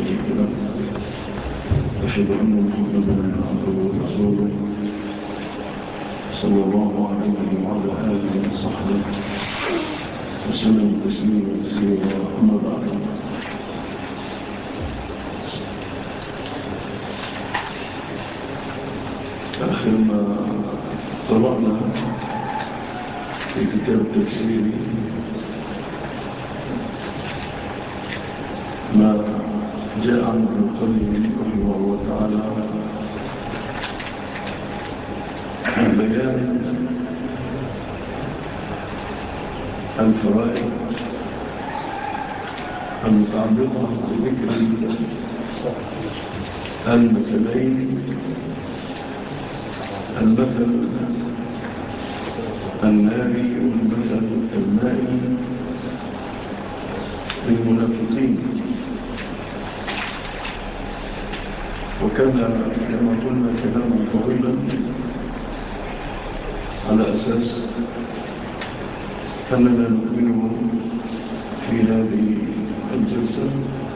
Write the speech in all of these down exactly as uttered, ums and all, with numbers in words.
شريك له أشهد أن محمدا عبده ورسوله صلى الله عليه وعلى آله وصحبه وسلم تسليما كثيرا أما بعد آخر ما قرأنا في كتاب التفسير ما جاء عن ابن القيم رحمه الله تعالى عن بيان الفوائد المتعلقة بذكر المثلين، المثل الناري والمثل المائي للمنافقين. وكان كما قلنا كلاما طويلا على أساس أننا نؤمن في هذه الجلسة.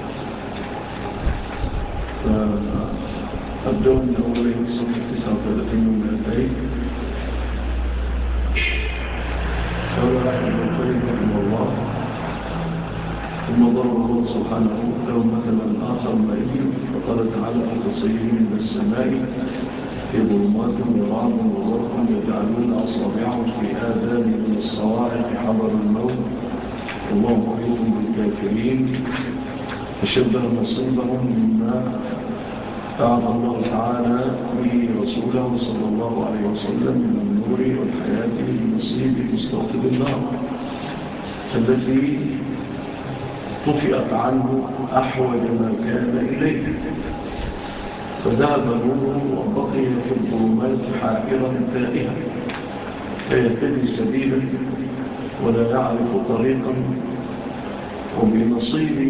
فأبدأ من أولين صفحة تسعة وثلاثين ومئتين. قال ابن القيم رحمه الله: ثم ضرب الله سبحانه له مثلا آخر مائي فقال تعالى: كصيب من السماء في ظلمات ورعد وبرق يجعلون أصابعهم في آذانهم من الصواعق حذر الموت والله محيط بالكافرين، فشبه نصيبهم مما أعطى الله تعالى به رسوله صلى الله عليه وسلم من النور والحياة بنصيب مستوطب النار التي طفئت عنه أحوج ما كان إليه، فذهب نوره وبقي في الظلمات حائرا تائها لا يهتدي سبيلا ولا يعرف طريقا. وبنصيب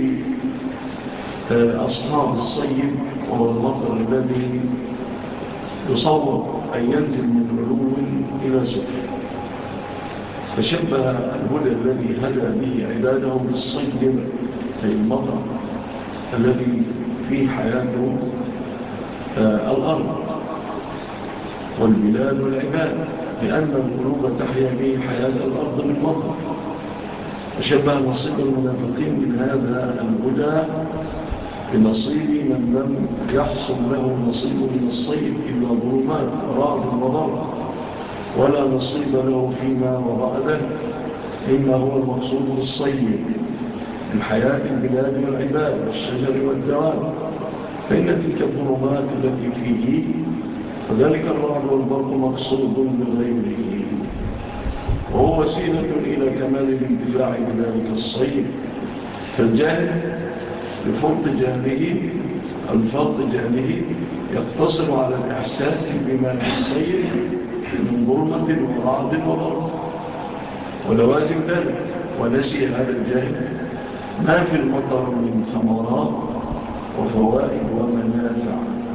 أصحاب الصيب وهو المطر الذي يصور أن ينزل من علو إلى سفل، فشبه الهدى الذي هدى به عباده بالصيب أي المطر الذي فيه حياته الأرض والبلاد والعباد، لأن القلوب تحيا به حياة الأرض بالمطر. فشبه نصيب المنافقين من هذا الهدى بنصيب من لم يحصل له نصيب من الصيد إلا ظلمات ورعد وضرب ولا نصيب له فيما وراء ذلك، إما هو المقصود بالصيد من حياة البلاد والعباد والشجر والدواب، فإن تلك الظلمات التي فيه وذلك الرعد والبرق مقصود بغيره، وهو وسيلة إلى كمال الانتفاع بذلك الصيد. فالجاهل بفرط جهله الفرط جهله يقتصر على الإحساس بما في الصيد من ظلمة ورعد وضرب ولوازم ذلك، ونسي هذا الجاهل ما في المطر من ثمرات وفوائد ومنافع.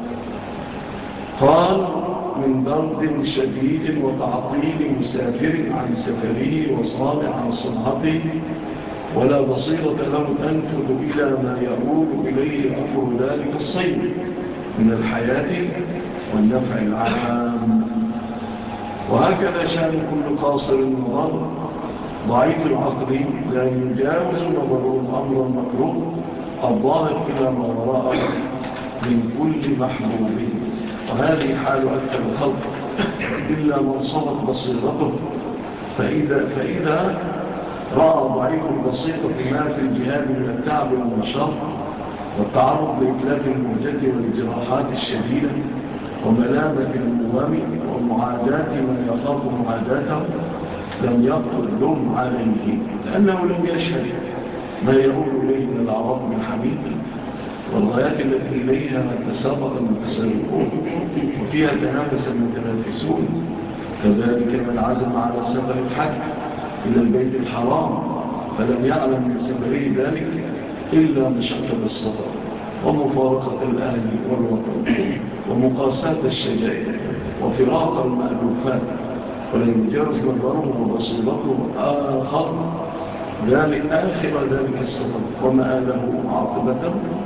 قال: من برد شديد وتعطيل مسافر عن سفره وصانع عن صنعته ولا بصيرة له تنفذ إلى ما يقول إليه أمر ذلك الصيد من الحياة والنفع العام. وهكذا شأن كل قاصر النظر ضعيف العقل لا يجاوز نظره الأمر المكروه الظاهر إلى ما وراءه من كل محبوب، وهذه حال أكثر الخلق إلا من صمت بصيرته. فإذا, فإذا رأى ضعيف البصيرة ما في الجهاد من التعب والنشاط والتعرض لإتلاف الموجة والجراحات الشديدة وملامة الموام ومعاداة من يخاف معاداته لم يقل لهم عليه، لأنه لم يشهد ما يقول إليه من العراض من حميد والغايات التي إليها تسابق المتسابقون وفيها تنافس المتنافسون. كذلك من عزم على سفر الحج إلى البيت الحرام فلم يعلم من سفره ذلك إلا مشقة السفر ومفارقة الأهل والوطن ومقاسات الشجائر وفراق المألوفات، ولم يجرز نظره وبصيرته آخر ذلك آخر ذلك السفر ومآله عاقبته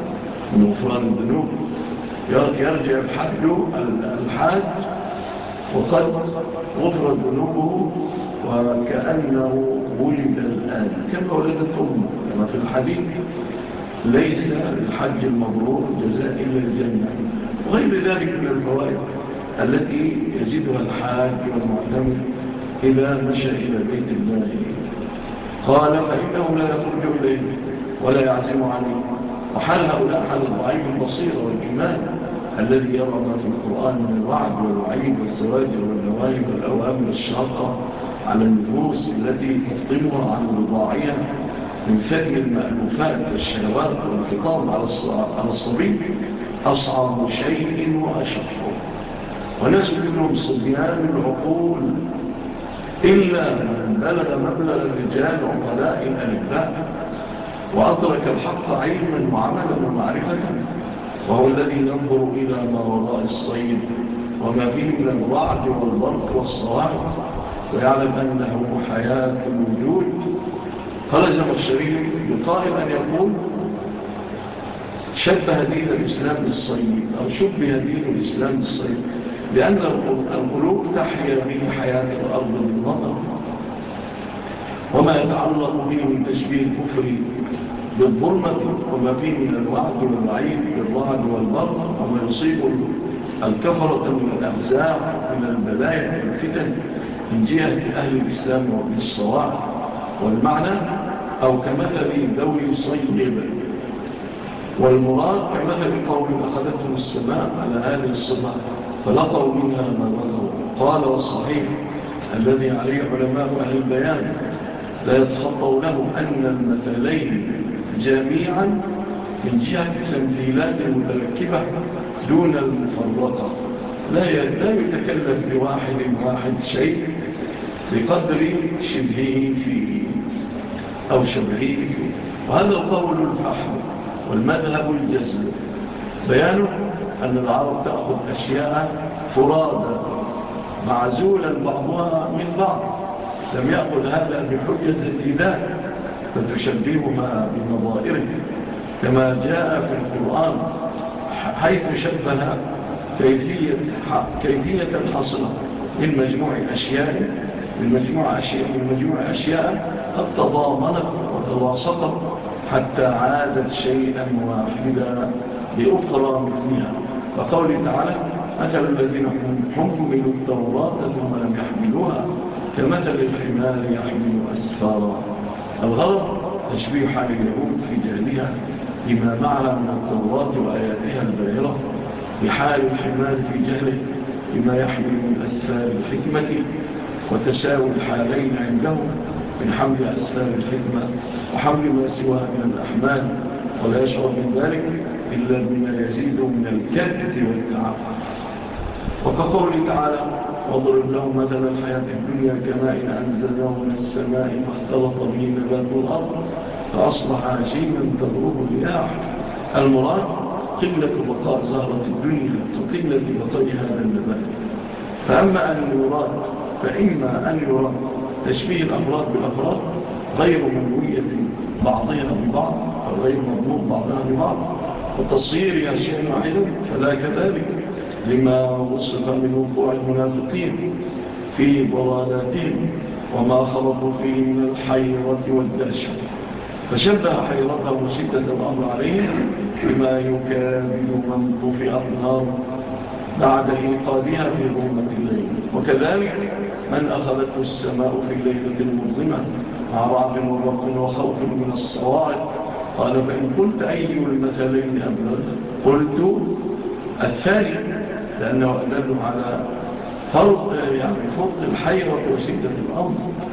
من غفران الذنوب. يرجع الحج الحاج وقد غفرت ذنوبه وكأنه ولد الآن كما ولدت أمه، كما في الحديث: ليس الحج المبرور جزاء إلا الجنة، وغير ذلك من الفوائد التي يجدها الحاج والمعتمر إذا مشى إلى بيت الله. قال: فإنه لا يخرج إليه ولا يعزم عليه. وحال هؤلاء حال الضعيف البصير والإيمان الذي يرى ما في القرآن من الوعد والوعيد والزواجر والنواهي والأوامر الشاقة على النفوس التي تفطمها عن رضاعها من ثدي المألوفات والشهوات والانفطام على الصبي أصعب شيء وأشق. وناس منهم صبيان العقول إلا من بلغ مبلغ الرجال عقلاء الألباء وأدرك الحق علما وعملا ومعرفة، وهو الذي ينظر إلى ما وراء الصيد وما فيه من الرعد والبرق والصواعق ويعلم أنه حياة الوجود. قال الزمخشري بقائل أن يقول: شبه دين الإسلام بالصيد، أو شبه دين الإسلام بالصيد، لأن القلوب تحيا به حياة الأرض بالنظر، وما يتعلق به من تشبيه الكفر بالظلمة وما فيه من الوعد والوعيد بالرعد والبرق، وما يصيب الكفرة من الأفزاع من البلايا والفتن من جهة أهل الإسلام وبالصواعق. والمعنى: أو كمثل ذوي صيب، والمراد كمثل قوم أخذتهم السماء على هذه الصفة فلقوا منها ما بغوا. قال: والصحيح الذي عليه علماء أهل البيان لا يتخطوا له أن المثلين جميعا من جهة التمثيلات المتركبة دون المفرقة، لا يتكلف لواحد واحد شيء بقدر شبهه فيه أو شبهه فيه. وهذا القول الفحم والمذهب الجزم، بيانه أن العرب تأخذ أشياء فرادا معزولا بعضها من بعض، لم يأخذ هذا بحجة الابتداء فتشبهها بنظائره، كما جاء في القرآن حيث شبه كيفية, كيفية حصلة من مجموع أشياء من مجموع أشياء, من مجموع أشياء قد تضامنت وتلاصقت حتى عادت شيئا واحدا بأخرى مثلها. فقوله تعالى: مثل الذين حملوا التوراة ثم لم يحملوها كمثل الحمار يحمل أسفارا. الغرض تشبيه حال اليهود في جهلها بما معها من التوراة وآياتها الباهرة بحال الحمار في جهله بما يحمل من أسفار الحكمة، وتساوي الحالين عندهم من حمل أسفار الحكمة وحمل ما سواها من الأحمال، ولا يشعر من ذلك إلا بما يزيد من الكد والتعب. وكقوله تعالى: واضرب لهم مثل الحياة الدنيا كماء أنزلناه من السماء فاختلط به نبات الأرض فأصبح هشيما تذروه الرياح. المراد قلة بقاء زهرة الدنيا وقلة بقاء هذا النبات. فأما أن يراد فإما أن يراد تشبيه الأفراد بالأفراد غير منوية بعضها ببعض أو غير مضمون بعضها ببعض والتصير شيئا واحدا، فلا كذلك لما وصف من وقوع المنافقين في ضلالاتهم وما خلطوا فيه من الحيرة والدهشة، فشبه حيرتهم وشدة الأمر عليهم بما يكابد من طفئت ناره بعد إيقادها في ظلمة الليل. وكذلك من أخذته السماء في الليلة المظلمة مع رعد وبرق وخوف من الصواعق. قال: فإن قلت أي المثلين أبلغ؟ قلت الثاني، لأنه أدل على فرق يعني فرق الحيرة وشدة الأمر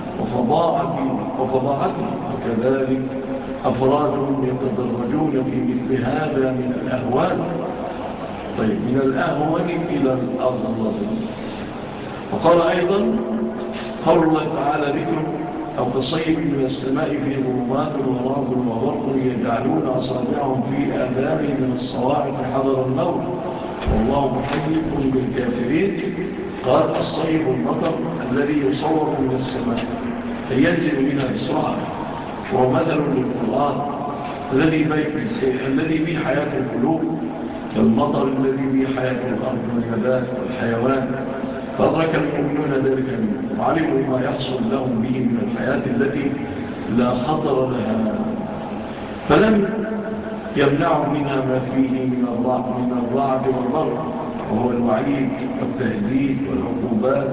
وفضاعته. وكذلك أفرادهم يتدرجون في مثل هذا من الأهوال، طيب من الأهون إلى الأغلظ. وقال أيضا: قول الله تعالى ذكره: أو كصيب من السماء في ظلمات ورعد وبرق يجعلون أصابعهم في آذانهم من الصواعق حذر الموت والله محيط بالكافرين. قال: الصيب المطر الذي يصور من السماء ينزل منها بسرعة، وهو مثل للقرآن الذي الذي به حياة القلوب، كالمطر الذي به حياة الأرض والنبات والحيوان. فأدرك المؤمنون ذلك منه وعلموا ما يحصل لهم به من الحياة التي لا خطر لها، فلم يمنعوا منها ما فيه من الرعد والضرب، وهو الوعيد والتهديد والعقوبات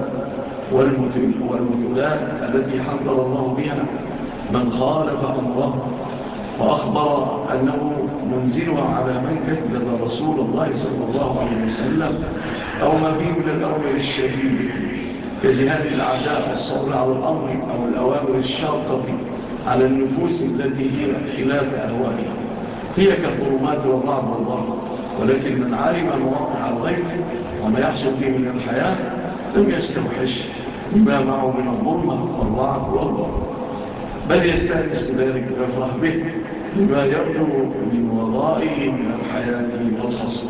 والمثلات التي حذر الله بها من خالف أمره، وأخبر أنه منزلها على من كذب رسول الله صلى الله عليه وسلم أو ما فيه من الأمر الشديد كجهاد الأعداء والصبر على الأمر أو الأوامر الشاقة على النفوس التي هي خلاف أهوائها، هي كالظلمات والرعد والضرب. ولكن من علم مواقع الغيب وما يحصل به من الحياة لم يستوحش بما معه من الظلمة والرعد والضرب، بل يستأنس بذلك ويفرح به لما يبدو من ورائه من الحياة والخصم.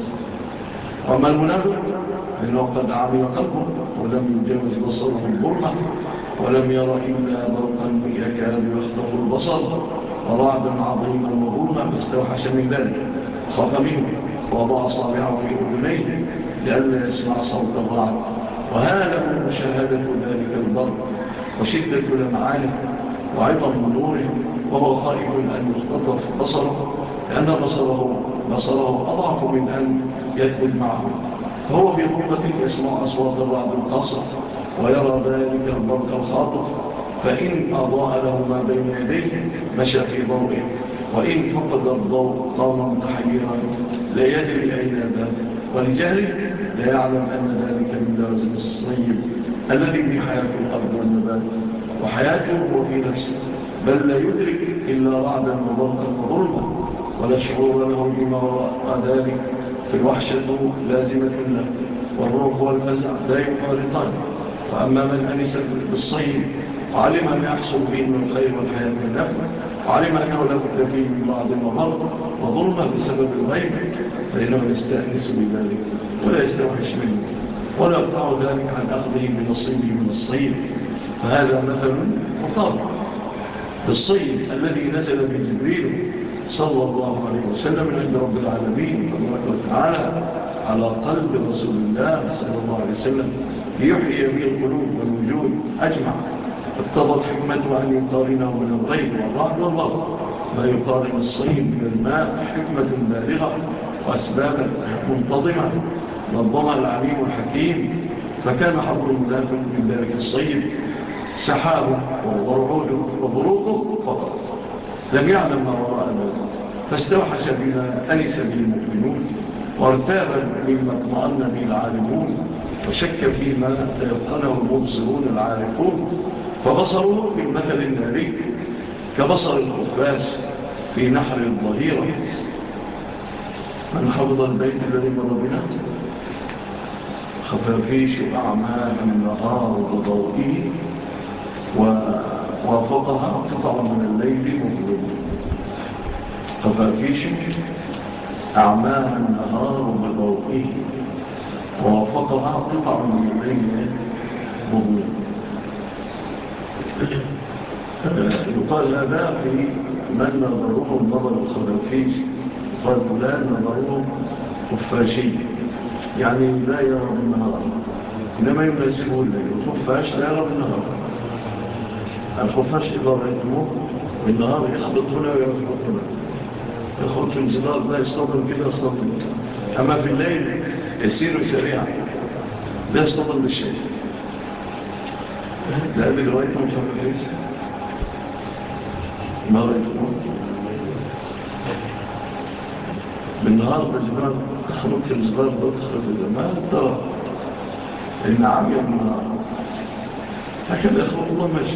وما المنافق فإنه قد عمل قلبه ولم يجاوز بصره الظلمة ولم يرى إلا برقا يكاد يخطف البصر ورعدا عظيما وظلما، فاستوحش من ذلك خاف منه ووضع أصابعه في أذنيه لئلا يسمع صوت الرعد، وهاله مشاهدة ذلك البرق وشدة لمعانه وعظم نوره، وهو خائف أن يختطف بصره لأن بصره, بصره أضعف من أن يثبت معه، فهو في ظلمة يسمع أصوات الرعد القاصر ويرى ذلك البرق الخاطف، فإن أضاء له ما بين يديه مشى في ضوئه، وإن فقد الضوء قام متحيرا لا يدري أين ذهب، ولجهله لا يعلم أن ذلك من لازم الصيب الذي في حياة الأرض والنبات وحياته هو في نفسه، بل لا يدرك إلا رعدا وبرقا وظلما ولا شعور له بما وراء ذلك، فالوحشة لازمة له والروح والفزع لا يفارقان. فأما من أنس بالصيد وعلم ما يحصل به من الخير والحياة والنفع، وعلم أنه لا بد فيه من بعض وبرق وظلمة بسبب الغيب، فإنه يستأنس بذلك ولا يستوحش منه ولا يقطع ذلك عن أخذه بنصيبه من الصيد. فهذا مثل مطابق بالصيد الذي نزل من جبريل صلى الله عليه وسلم من عند رب العالمين تبارك وتعالى على قلب رسول الله صلى الله عليه وسلم ليحيي به القلوب والوجود أجمع. اقتضت حكمته أن يقارنه من الغيب والرعد والبرق ما يقارن الصيد من الماء، حكمة بالغة وأسبابا منتظمة نظمها العليم الحكيم. فكان حظ المنافق من ذلك الصيد سحابه ورعوده وبروقه فقط، لم يعلم ما وراء ذلك، فاستوحش بما أنس به المؤمنون وارتاب مما اطمأن به العالمون وشك فيما تيقنه المبصرون العارفون، فبصروا بالمثل الناري كبصر الخفاش في نحر الظهيرة. من حفظ البيت الذي مر بنا خفافيش أعمال النهار بضوئه ووافقها قطع من الليل مظلم. خفافيش أعمال النهار بضوئه ووافقها قطع من الليل مظلم. يقال هذا في من نظره النظر الخفافيش، قال فلان نظره خفاشي يعني لا يرى بالنهار، إنما يناسبه الليل. الخفاش لا يرى بالنهار. الخفاش إذا رأيتموه بالنهار يخبط هنا ويخبط هنا، يخبط في الجدار ده يصطدم كده يصطدم، أما في الليل يسير سريعا لا يصطدم بالشيء. لا أبد رأيتم الخفافيش؟ ما رأيتموه بالنهار بالجدار تخرج في الجدار ده تخرج إذا ما ترى إن عامية بالنهار هكذا يخلق الله ماشي.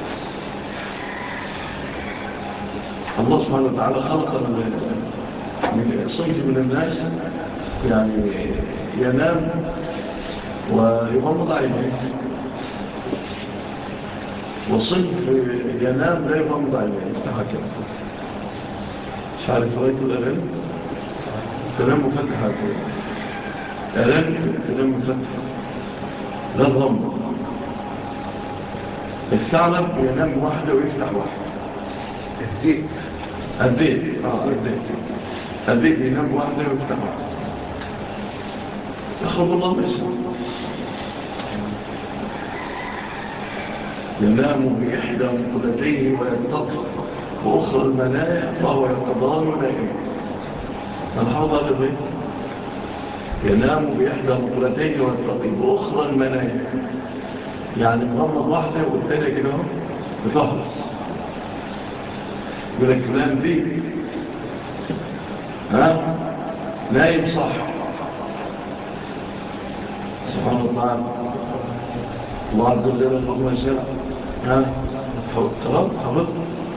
الله سبحانه وتعالى خلق من صنف من الناس يعني ينام ويغمض عينيه، وصنف ينام لا يغمض عينيه يفتح كده. مش عارف رأيت الأرن تنام مفتحة كده، أرن تنام مفتحة لا تغمض. الثعلب ينام واحدة ويفتح واحدة. الذئب الذئب اه الذئب الذئب ينام واحدة ويفتح واحدة يخرج الله باسمه. ينام بإحدى مقلتيه ويتطفى وأخرى المنايا فهو يقضان نائم. الحوض هذا البيت ينام بإحدى مقلتيه ويتطفى وأخرى المنايا، يعني مغمض واحدة والتانية كده بتحرص. يقول لك فلان دي ها نايم صح. سبحان الله. الله عز وجل فما شاء ها ترى حفظ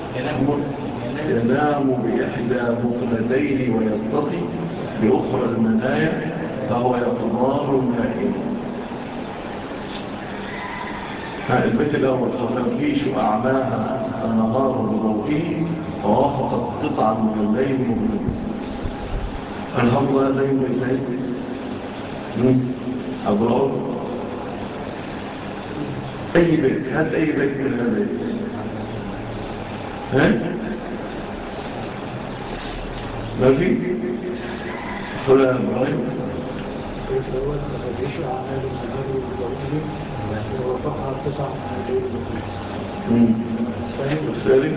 ينام بإحدى مقلتيه ويتطفي بأخرى المنايا فهو يقضان نائم. البيت الأول فخفيش أعماها النهار بضوئه ووافقت قطعا من الليل مظلم. الحمد لله دايما بيتين أبو العود أي بيت هات أي بيت من هذا البيت ها ما في فلا إبراهيم البيت الأول فخفيش أعمال النهار بضوئه ووافقها قطعا من الليل مظلم. الثالث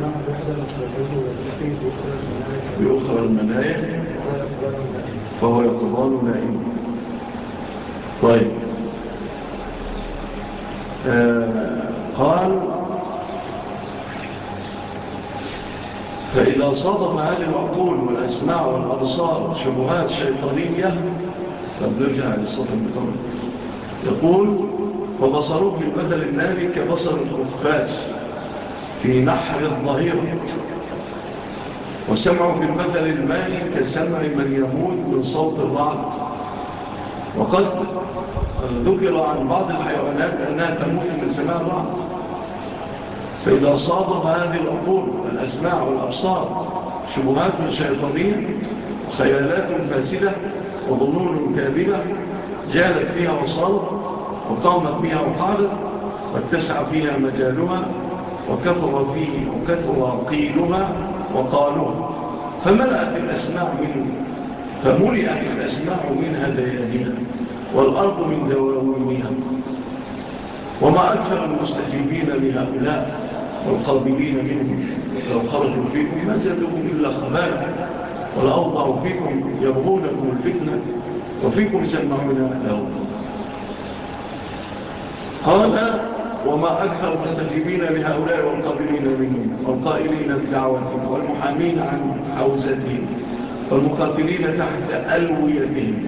بأخرى المنايا فهو يقضان نائم. طيب آه قال فإذا صادف هذه العقول والأسماع والأبصار شبهات شيطانية فبنرجع للصف المطلق يقول وبصروه بالمثل الناري كبصر الخفاش في نحر الظهيرة وسمعوا بالمثل المائي كسمع من يموت من صوت الرعد. وقد ذكر عن بعض الحيوانات أنها تموت من سماع الرعد. فإذا صادف هذه العقول والأسماع والأبصار شبهات شيطانية وخيالات فاسدة وظنون كاذبة جالت فيها وصالت وقامت بها وقعدت واتسع فيها مجالها وكثر فيه وكثر قيلها وقالوها فملأت الأسماع منه فملئت الأسماع من هذيانها والأرض من دواوينها. وما أكثر المستجيبين لهؤلاء والقابلين منهم لو خرجوا فيكم ما زادوكم إلا خبالا ولأوضعوا فيكم يبغونكم الفتنة وفيكم سمعون لهم. قال وما أكثر المستجيبين لهؤلاء والقابلين منهم والقائلين بدعوتهم والمحامين عن حوزتهم والمقاتلين تحت ألويتهم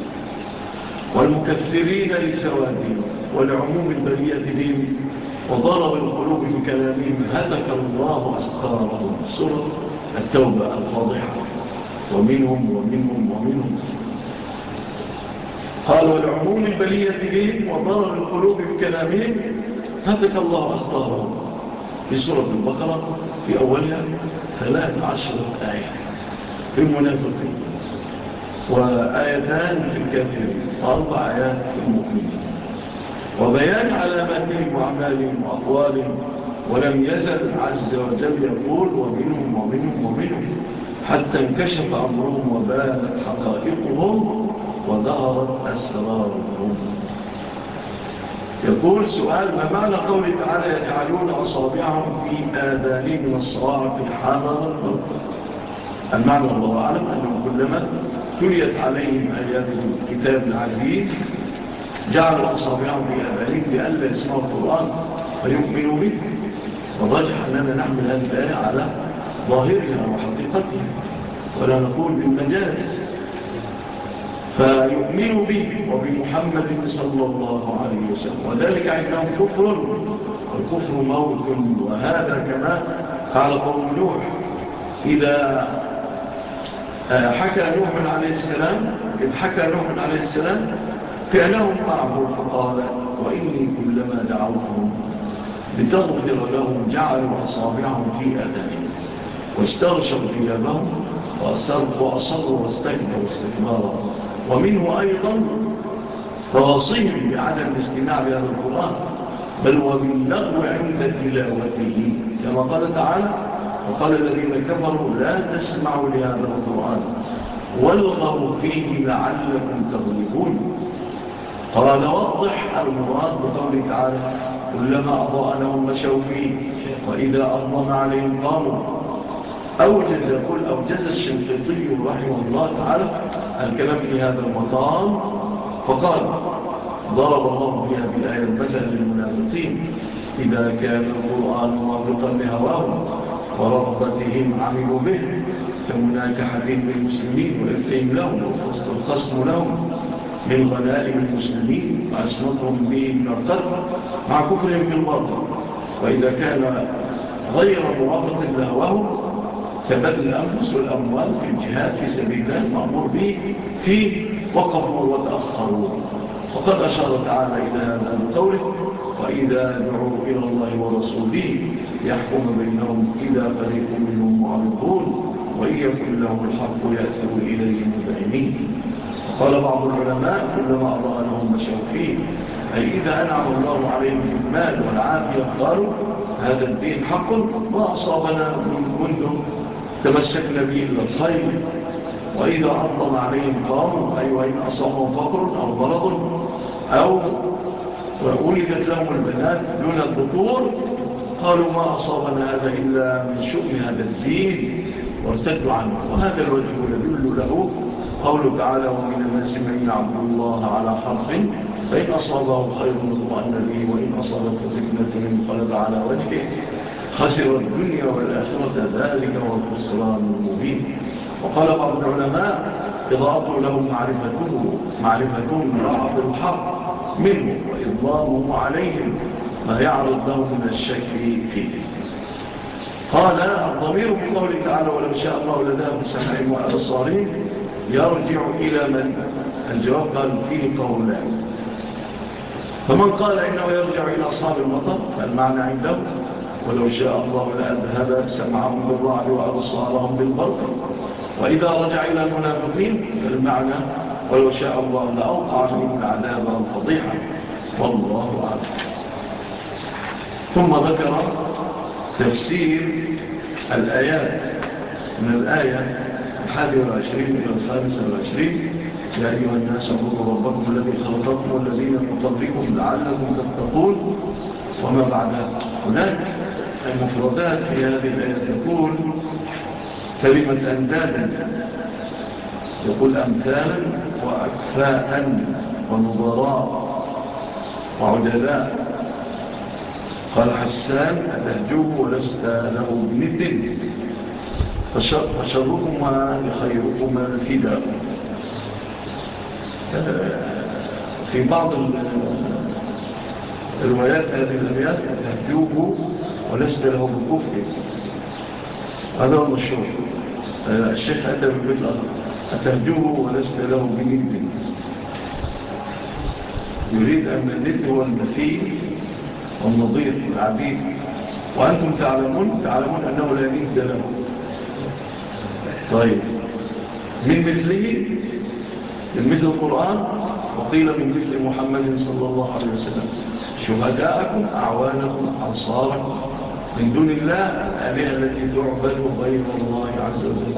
والمكثرين لسوادهم ولعموم البرية بهم وضرب القلوب في كلامهم هتك الله أسقارهم. سورة التوبة الفاضحة. ومنهم ومنهم ومنهم قال ولعموم البرية بهم وضرب القلوب في كلامهم هتك الله أسقارهم. في سورة البقرة في أولها ثلاث عشرة آية في المنافقين وآيتان في الكافرين وأربع آيات في المؤمنين وبيان علاماتهم وأعمالهم وأقوالهم. ولم يزل عز وجل يقول ومنهم ومنهم ومنهم حتى انكشف أمرهم وبانت حقائقهم وظهرت أسرارهم. يقول سؤال ما معنى قوله تعالى يجعلون أصابعهم في آذانهم من الصواعق حذر الموت؟ المعنى الله أعلم أنه كلما تليت عليهم آيات الكتاب العزيز جعلوا أصابعهم في آذانهم لئلا يسمعوا القرآن ويؤمنوا به. والراجح أننا نحمل هذه الآية على ظاهرها وحقيقتها ولا نقول بالمجاز فيؤمنوا به وبمحمد صلى الله عليه وسلم وذلك عندهم كفر والكفر موت. وهذا كما قال قوم نوح إذا حكى نوح عليه السلام إذ حكى نوح عليه السلام فعلهم معه فقال وإني كلما دعوتهم لتغفر لهم جعلوا أصابعهم في آذانهم واستغشوا ثيابهم وأصروا واستكبروا استكبارا. ومنه أيضا تواصيهم بعدم الاستماع بهذا القرآن بل وباللغو عند تلاوته كما قال تعالى وقال الذين كفروا لا تسمعوا لهذا القرآن والغوا فيه لعلكم تغلبون. قال وضح المراد بقوله تعالى كلما أضاء لهم مشوا فيه وإذا أظلم عليهم قاموا. أوجز يقول أوجز الشنقيطي رحمه الله تعالى الكلام في هذا المقام فقال ضرب الله فيها بالآية المثل للمنافقين إذا كان القرآن موافقا لهواهم ورغبتهم عملوا به كمناكحتهم للمسلمين وإرثهم لهم والقسم لهم من غنائم المسلمين وعصمتهم به من القتل مع كفرهم في الباطل. وإذا كان غير موافق لهواهم كبذل الأنفس والأموال في الجهاد في سبيل الله المأمور به فيه وقفوا وتأخروا. وقد أشار تعالى إلى هذا بقوله وإذا دعوا إلى الله ورسوله يحكم بينهم إذا فريق منهم معرضون وإن يكن لهم الحق يأتوا إليه مذعنين. قال بعض العلماء كلما أضاء لهم مشوا فيه أي إذا أنعم الله عليهم بالمال والعافية قالوا هذا الدين حق ما أصابنا منذ تمسكنا به إلا الخير. وإذا أظلم عليهم قاموا أي وإن أصابهم فقر أو مرض أو ولدت لهم البنات دون الذكور قالوا ما أصابنا هذا إلا من شؤم هذا الدين وارتدوا عنه. وهذا الوجه يدل له قوله تعالى ومن الناس من يعبد الله على حرف فإن أصابه خير اطمأن به وإن أصابته فتنة انقلب على وجهه خسر الدنيا والآخرة ذلك هو الخسران المبين. وقال بعض العلماء إضاءته لهم معرفته معرفتهم بعض الحق منه وإظلامه عليهم ما يعرض لهم من الشك فيه. قال الضمير في قوله تعالى ولو شاء الله لذهب بسمعهم وأبصارهم يرجع إلى من؟ الجواب قال فيه قولان. فمن قال إنه يرجع إلى أصحاب المطر فالمعنى عنده ولو شاء الله لأذهب سمعهم بالرعد وأبصارهم بالبرق. وإذا رجع إلى المنافقين فالمعنى ولو شاء الله لأوقع فيهم العذاب والفضيحة والله أعلم. ثم ذكر تفسير الآيات من الآية الحادية والعشرين إلى الخامسة والعشرين يا أيها الناس اعبدوا ربكم الذي خلقكم والذين من قبلكم لعلكم تتقون وما بعدها. هناك المفردات في هذه الآية تقول كلمة أندادا يقول أمثالا وأكفاء ونظراء وعجلاء. قال حسان أتهجوه ولست له بند فشركما لخيركما الفداء. في بعض الروايات هذه الأبيات أتهجوه ولست له بكفر. هذا هو المشهور. الشيخ أتى بالبيت الأخر أتهجوه ولست له بند يريد أن الند هو المثيل والنظير العبيد وأنتم تعلمون تعلمون أنه لا ند له. طيب من مثله من مثل القرآن وقيل من مثل محمد صلى الله عليه وسلم شهداءكم أعوانكم أنصاركم من دون الله الآلهة التي تعبد غير الله عز وجل.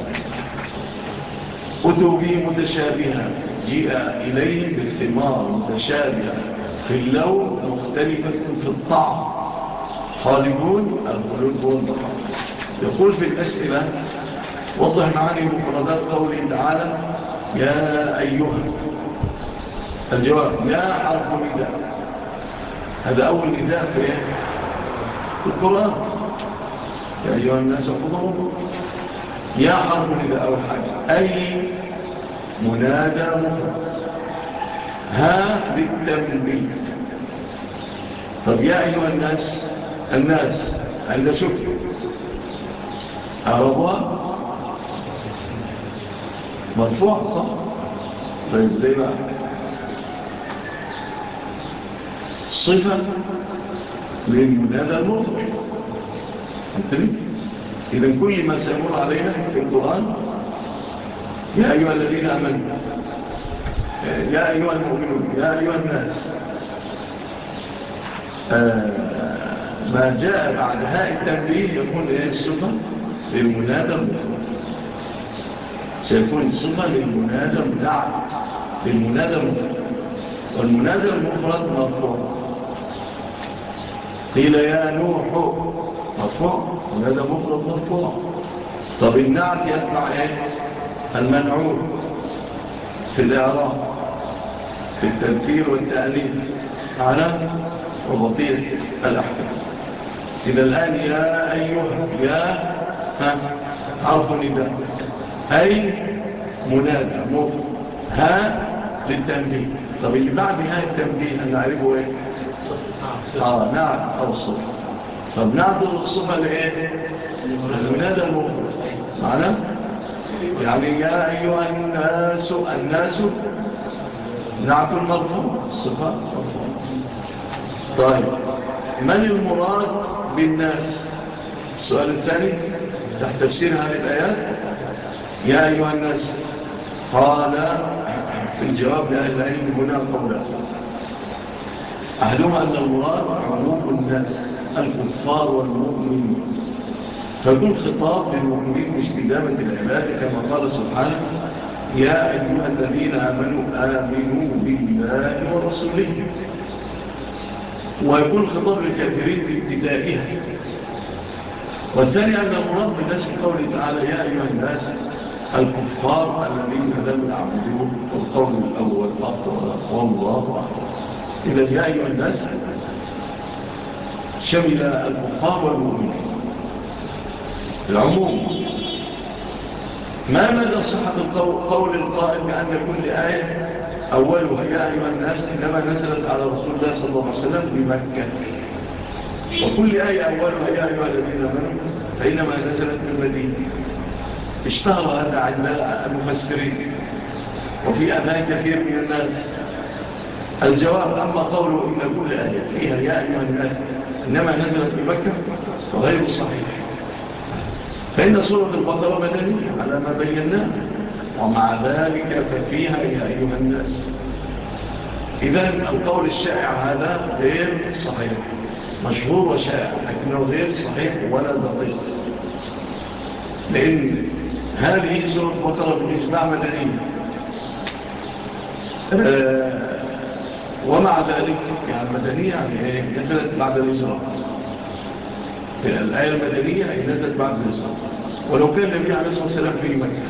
أتوا به متشابها جيء إليه بالثمار متشابهة في اللون مختلفة في الطعم خالدون الخلود والبقاء. يقول في الأسئلة وضح معاني مفردات قوله تعالى يا أيها. الجواب يا حرف نداء هذا أول نداء في القرآن يا أيها الناس اعبدوا ربكم. يا حرف نداء أول حاجة أي منادى مفرد ها بالتنبيه. طب يا أيها الناس الناس عند شكر أعرضها مرفوع صح؟ طيب ليه بقى صفة للمنادى المفرد. إذن كل ما سيمر علينا في القرآن يا أيها الذين آمنوا يا أيها المؤمنون يا أيها الناس آه ما جاء بعد هاء التنبيه يكون إيه الصفة للمنادى المفرد، سيكون صفة للمنادى نعت للمنادى المفرد، والمنادى المفرد مرفوع. قيل يا نوح مرفوع، منادى مفرد مرفوع. طب النعت يتبع ايه؟ المنعوت في الإعراب في التذكير والتأنيث على وبقية الأحكام. إذا الآن يا أيها يا حرف نداء أي منادى مفرد، ها للتنبيه. طب اللي بعد ها التنبيه نعرفه ايه؟ اه نعت او الصفة. طب نعت الصفة لايه؟ المنادى المفرد معنى يعني يا أيها الناس الناس نعت المرفوع الصفة مرفوع. طيب من المراد بالناس؟ السؤال الثاني تحت تفسير هذه الآيات يا أيها الناس. قال في الجواب لأهل العلم هنا قولان، أحدهما أن المراد عموم الناس الكفار والمؤمنين، فيكون خطاب للمؤمنين باستدامة العبادة كما قال سبحانه يا أيها الذين آمنوا آمنوا بالله ورسوله، ويكون خطاب للكافرين بابتدائها. والثاني أن المراد بالناس قوله تعالى يا أيها الناس الكفار الذين لم يعبدوا، والقول الأول أقوى والله أعلم. إذا يا أيها الناس شمل الكفار والمؤمنين العموم. ما مدى صحة القول القائل بأن كل آية أولها يا أيها الناس إنما نزلت على رسول الله صلى الله عليه وسلم بمكة، وكل آية أولها يا أيها الذين آمنوا فإنما نزلت من المدينة؟ اشتهر هذا عند المفسرين وفي أذهان كثير من الناس. الجواب أما قوله إن كل آية فيها يا أيها الناس إنما نزلت بمكة وغير صحيح، فإن سورة البقرة مدنية على ما بيناه، ومع ذلك ففيها يا أيها الناس. إذن القول الشائع هذا غير صحيح، مشهور وشائع لكنه غير صحيح ولا دقيق، لأن هذه سورة البقرة بالإجماع مدنية. آه ومع ذلك يعني مدنية يعني نزلت بعد الإجراء. الآية المدنية نزلت بعد الإجراء، ولو كان النبي عليه الصلاة والسلام في مكة،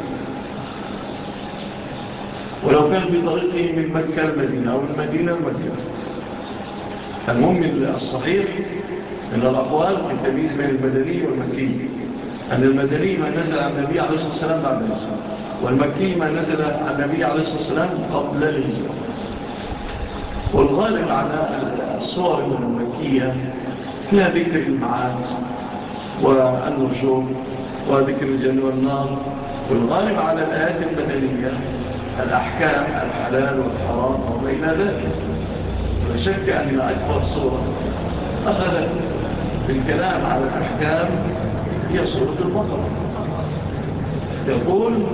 ولو كان في طريقه من مكة المدينة أو المدينة المكة. المهم الصحيح من الأقوال في التمييز بين المدني والمكي أن المدني ما نزل عن النبي عليه الصلاة والسلام بعد الإجراء، والمكي ما نزل عن النبي عليه الصلاة والسلام قبل الإجراء. والغالب على الصور المكية فيها ذكر المعاد والنشور وذكر الجنة والنار، والغالب على الآيات المدنية الأحكام الحلال والحرام وما إلى ذلك. ولا شك أن أكبر صورة أخذت بالكلام على الأحكام هي سورة البقرة. يقول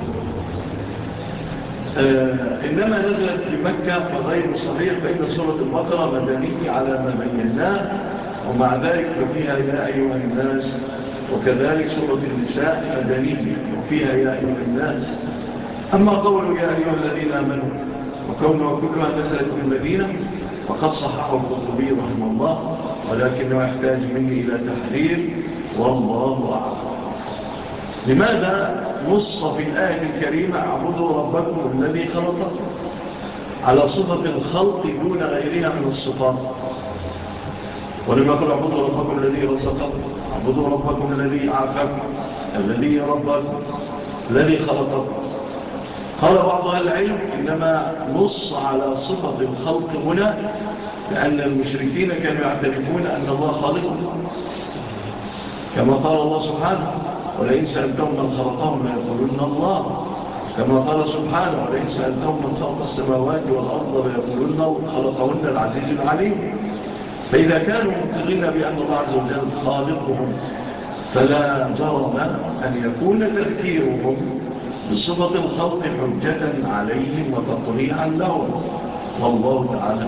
آه إنما نزلت بمكة فغير صحيح، فإن سورة البقرة مدنية على ما بيناه، ومع ذلك ففيها يا أيها الناس. وكذلك سورة النساء مدنية وفيها يا أيها الناس. أما قولوا يا أيها الذين آمنوا وكونها كلها نزلت من المدينة وقد صححه القرطبي رحمه الله، ولكنه يحتاج مني إلى تحرير والله أعلم. لماذا نص في الآية الكريمة اعبدوا ربكم الذي خلقكم على صفة الخلق دون غيرها من الصفات؟ ولم يقل اعبدوا ربكم الذي رزقكم، اعبدوا ربكم الذي أعفاكم، الذي ربكم، الذي خلقكم. قال بعض أهل العلم إنما نص على صفة الخلق هنا لأن المشركين كانوا يعترفون أن الله خالقهم، كما قال الله سبحانه ولئن سألتهم من خلقهم ليقولون الله، كما قال سبحانه ولئن سألتهم من خلق السماوات والأرض ليقولون خلقهن العزيز العليم. فإذا كانوا مقرين بأن الله عز وجل خالقهم فلا جرم أن يكون تذكيرهم بصفة الخلق حجة عليهم وتطريعا لهم، والله تعالى.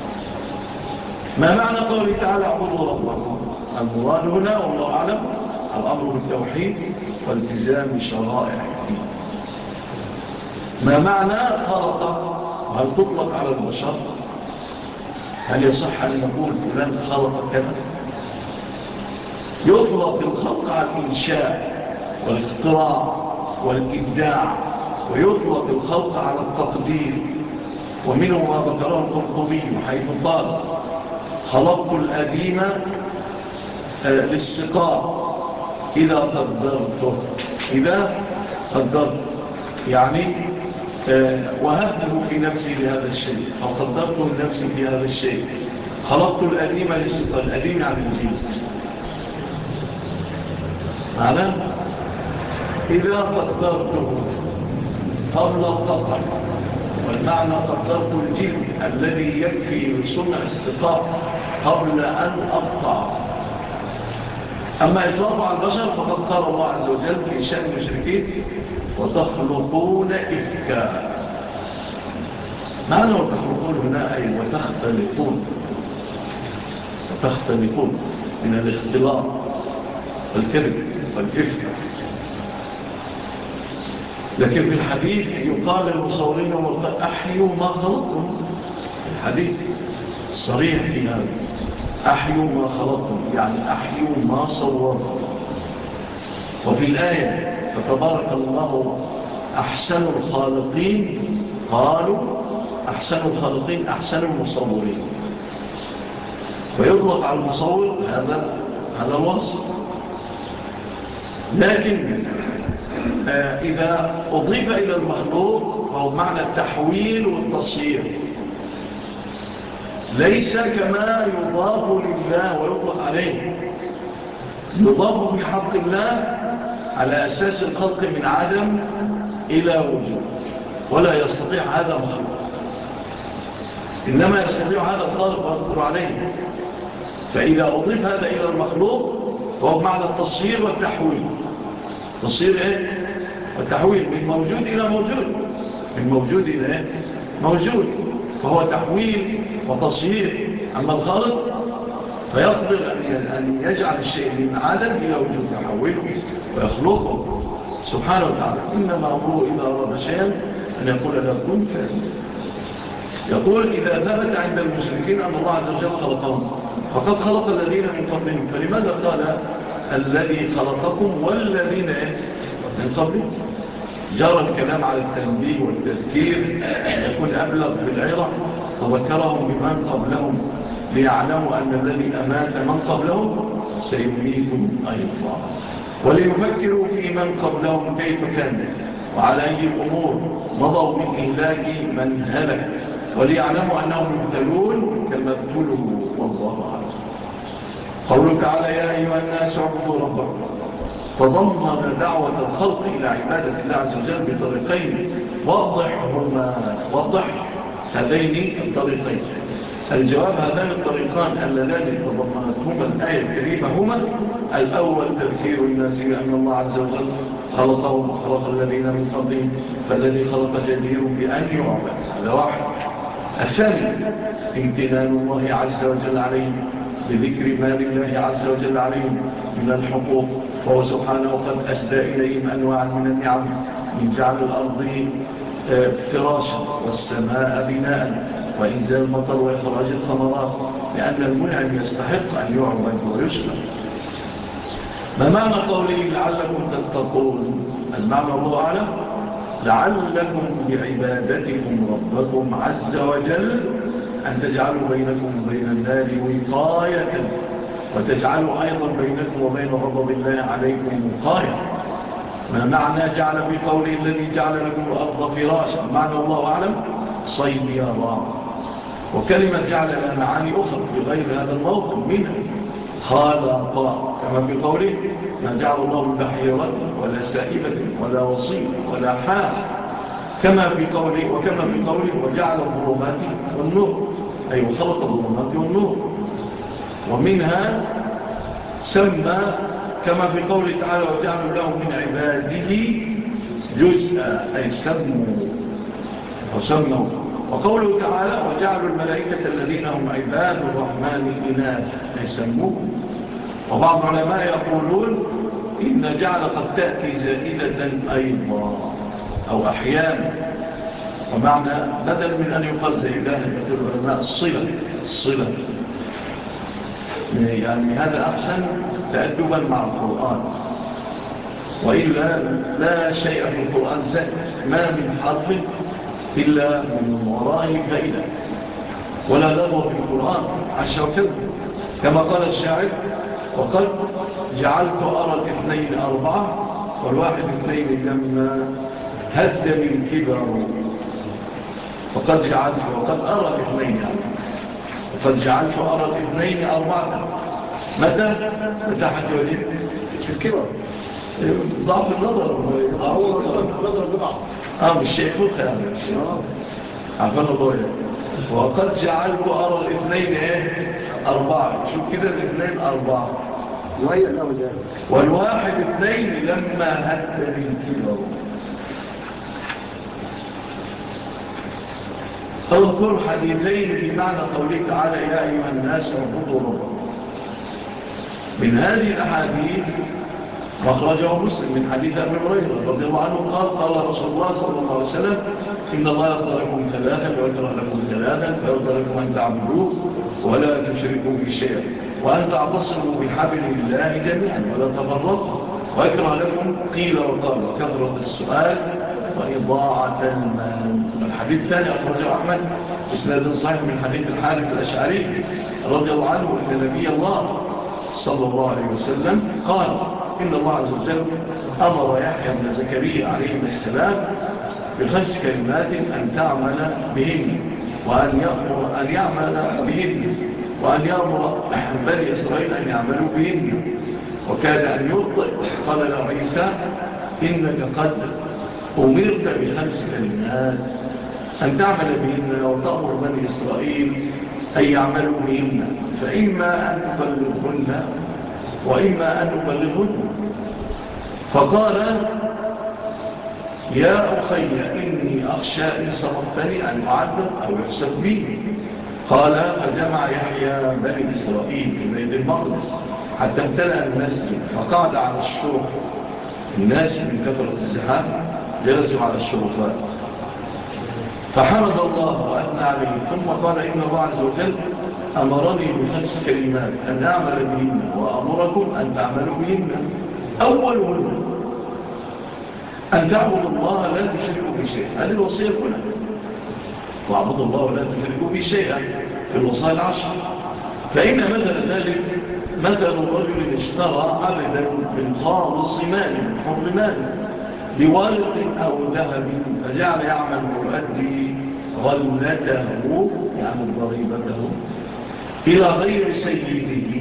ما معنى قوله تعالى اعبدوا ربكم؟ المراد هنا والله أعلم الأمر بالتوحيد والتزام شرائع الدين. ما معنى خلق؟ هل تطلق على البشر؟ هل يصح أن نقول فلان خلق كذا؟ يطلق الخلق على الإنشاء والاختراع والإبداع، ويطلق الخلق على التقدير، ومنه ما ذكره القرطبي حيث قال خلقت الأديم للسقاء إذا قدرته إذا قدرت يعني وهبته في نفسي لهذا الشيء أو قدرته لنفسي في هذا الشيء. خلقت الأديم للسقاء، الأديم يعني الجيد معنى إذا قدرته قبل القطع، والمعنى قدرت الجلد الذي يكفي لصنع السقاء قبل أن أقطع. أما إطلاق على البشر فقد قال الله عز وجل في شأن المشركين وتخلقون إفكا. معنى وتخلقون هنا أي وتختلقون، وتختلقون من الاختلاط والكذب والإفكا. لكن في الحديث يقال للمصورين والقد أحيوا ما خلقتم. الحديث صريح في هذا، أحيوا ما خلقتم يعني أحيوا ما صورتم. وفي الآية فتبارك الله أحسن الخالقين، قالوا أحسن الخالقين أحسن المصورين، ويطلق على المصور هذا هذا الوصف. لكن آه إذا أضيف إلى المخلوق فهو معنى التحويل والتصوير، ليس كما يضاف لله ويطلق عليه. يضاف في حق الله على أساس الخلق من عدم إلى وجود، ولا يستطيع هذا مخلوق، إنما يستطيع هذا الخالق ويذكر عليه. فإذا أضيف هذا إلى المخلوق فهو معنى التصوير والتحويل. تصوير إيه؟ والتحويل من موجود إلى موجود، من موجود إلى إيه؟ موجود، فهو تحويل وتصوير. أما الخالق فيقدر أن يجعل الشيء من عدم إلى وجود، يحوله ويخلقه سبحانه وتعالى. إنما أمره إذا أراد شيئا أن يقول له كن فيكون. يقول إذا ثبت عند المشركين أن الله عز وجل خلقهم فقد خلق الذين من قبلهم، فلماذا قال الذي خلقكم والذين من قبلهم؟ جرى الكلام على التنبيه والتذكير يكون أبلغ في العظة، وذكرهم بمن قبلهم ليعلموا أن الذي أمات من قبلهم سيميتهم أيضا، وليفكروا في من قبلهم كيف كان وعلى أي الأمور مضوا من إهلاك من هلك، وليعلموا أنهم يبتلون كما ابتلوا والله أعلم. قوله تعالى يا أيها الناس اعبدوا ربكم تضمن دعوة الخلق إلى عبادة الله عز وجل بطريقين وضحهما، وضح هذين الطريقين. الجواب هذان الطريقان اللذان تضمنتهما الآية الكريمة هما: الأول تذكير الناس بأن الله عز وجل خلقهم وخلق الذين من قبلهم، فالذي خلق جدير بأن يعبد، هذا واحد. الثاني امتنان الله عز وجل عليهم بذكر ما لله عز وجل عليهم من الحقوق، فهو سبحانه قد أسدى إليهم أنواع من النعم، من جعل الأرض فراشا والسماء بناء وإنزال المطر وإخراج الثمرات، لأن المنعم يستحق أن يعبد ويشكر. ما معنى قوله لعلكم تتقون؟ المعنى الله أعلم لعلكم بعبادتكم ربكم عز وجل أن تجعلوا بينكم وبين النار وقاية، وتجعلوا أيضا بينكم وبين غضب الله عليكم وقاية. ما معنى جعل في قوله الذي جعل لكم الأرض فراشا؟ معنى الله أعلم صيديرا. وكلمة جعل لها معاني أخرى في غير هذا الموطن، منها خالق كما في قوله ما جعل الله من بحيرة ولا سائبة ولا وصيل ولا حام، كما في قوله وكما في قوله وجعل الظلمات والنور، أي وخلق الظلمات والنور. ومنها سمى كما في قوله تعالى وجعلوا له من عباده جزءا، أي سموا وسموا. وقوله تعالى وجعلوا الملائكة الذين هم عباد الرحمن إناثا، أي سموه. وبعض العلماء يقولون إن جعل قد تأتي زائدة أيضا أو أحيانا، ومعنى بدل من أن يقال زائدة يقول العلماء الصلة الصلة يعني هذا أحسن تأدبا مع القرآن، وإلا لا شيء في القرآن زائد، ما من حرف إلا من ورائه فائدة، ولا لغو في القرآن عشا وكذا، كما قال الشاعر: وقد جعلت أرى الاثنين أربعة والواحد اثنين لما هد من كبر. وقد جعلت وقد أرى الاثنين يعني وقد جعلت أرى الاثنين أربعة. متى؟ متى حد وجه؟ في الكبر ضعف النظر. هو نظر الضبع اه مش شيء فوق يعني عفوا الله يعني. وقد جعلت أرى الاثنين ايه أربعة. شوف كده الاثنين أربعة وهي له ذلك، والواحد اثنين لما هد من كبر. اذكر حديثين في معنى قوله تعالى: يا أيها الناس اعبدوا ربكم. من هذه الأحاديث مخرجه مسلم من حديث أبي هريرة رضي الله عنه قال: قال رسول الله صلى الله عليه وسلم: إن الله يرضى لكم ثلاثا ويكره لكم ثلاثا، فيرضى لكم أن تعبدوه ولا تشركوا به شيئا، وأن تعتصموا بحبل الله جميعا ولا تفرقوا، ويكره لكم قيل وقال وكثرة السؤال وإضاعة المال. الحديث الثاني أخرجه أحمد إسناد صحيح من حديث الحارث الأشعري رضي الله عنه أن نبي الله صلى الله عليه وسلم قال: إن الله عز وجل أمر يحيى بن زكريا عليه السلام بخمس كلمات أن تعمل بهن وأن يأمر أن يعمل بهن وأن يأمر بني إسرائيل أن يعملوا بهن، وكاد أن يبطئ. قال له عيسى: إنك قد أمرت بخمس كلمات أن تعمل بهن وتأمر بني إسرائيل أن يعملوا بهن، فإما أن تبلغهن وإما أن أبلغهن. فقال: يا أخي إني أخشى إن صرفتني أن أعذب أو يحسب بي. قال: فجمع يحيى بني إسرائيل في بيت المقدس حتى امتلأ المسجد، فقعد على الشرف. الناس من كثرة الزحام جلسوا على الشرفات، فحمد الله وأثنى عليه، ثم قال: إن الله عز وجل أمرني بخمس كلمات أن أعمل بهن وأمركم أن تعملوا بهن. أولهن أن تعبدوا الله لا تشركوا بشيء، هذه الوصية الأولى، واعبدوا الله ولا تشركوا بشيئا في الوصايا العشر. فإن مثل ذلك مثل رجل اشترى عبدا من خالص مال من حر مال بورق أو ذهب، فجعل يعمل ويؤدي غلته يعني ضريبته إلى غير سيده،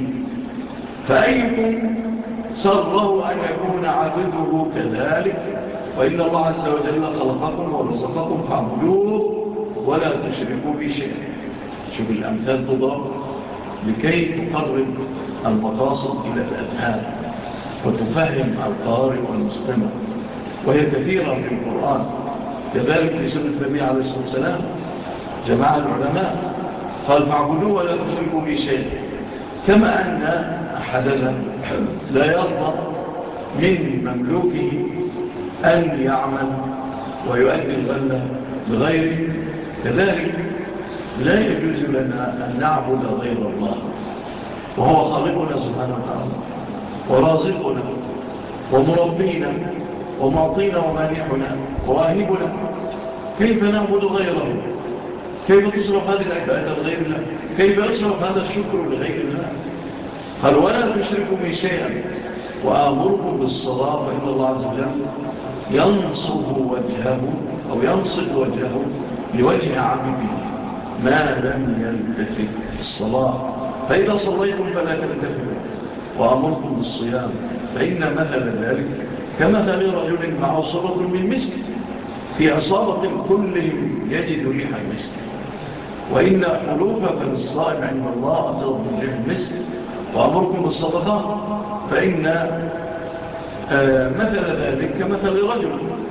فأيكم سره أن يكون عبده كذلك؟ وإن الله عز وجل خلقكم ورزقكم فاعبدوه ولا تشركوا بشيء. شوف الأمثال تضرب لكي تقرب المقاصد إلى الأذهان وتفهم القارئ والمستمع، وهي كثيرة في القرآن. كذلك في سنة النبي عليه الصلاة والسلام جماعة العلماء قال: فاعبدوه ولا تشركوا بشيء. كما أن أحدنا لا يرضى من مملوكه أن يعمل ويؤدي الغلة بغيره، كذلك لا يجوز لنا أن نعبد غير الله، وهو خالقنا سبحانه وتعالى ورازقنا ومربينا ومعطينا ومانحنا وواهبنا. كيف نعبد غيره؟ كيف تصرف هذه العبادة لغير الله؟ كيف يصرف هذا الشكر لغير الله؟ قال: ولا تشركوا بي شيئا وآمركم بالصلاة، فإن الله عز وجل ينصب وجهه أو ينصب وجهه لوجه عبده ما لم يلتفت في الصلاة، فإذا صليتم فلا تلتفتوا. وأمركم بالصيام، فإن مثل ذلك كمثل رجل معه صرة من مسك في عصابة كلهم يجد ريح المسك، وإن حلوف فم الصائم عند الله أطيب من ريح المسك. وأمركم بالصدقة، فإن آه مثل ذلك كمثل رجل،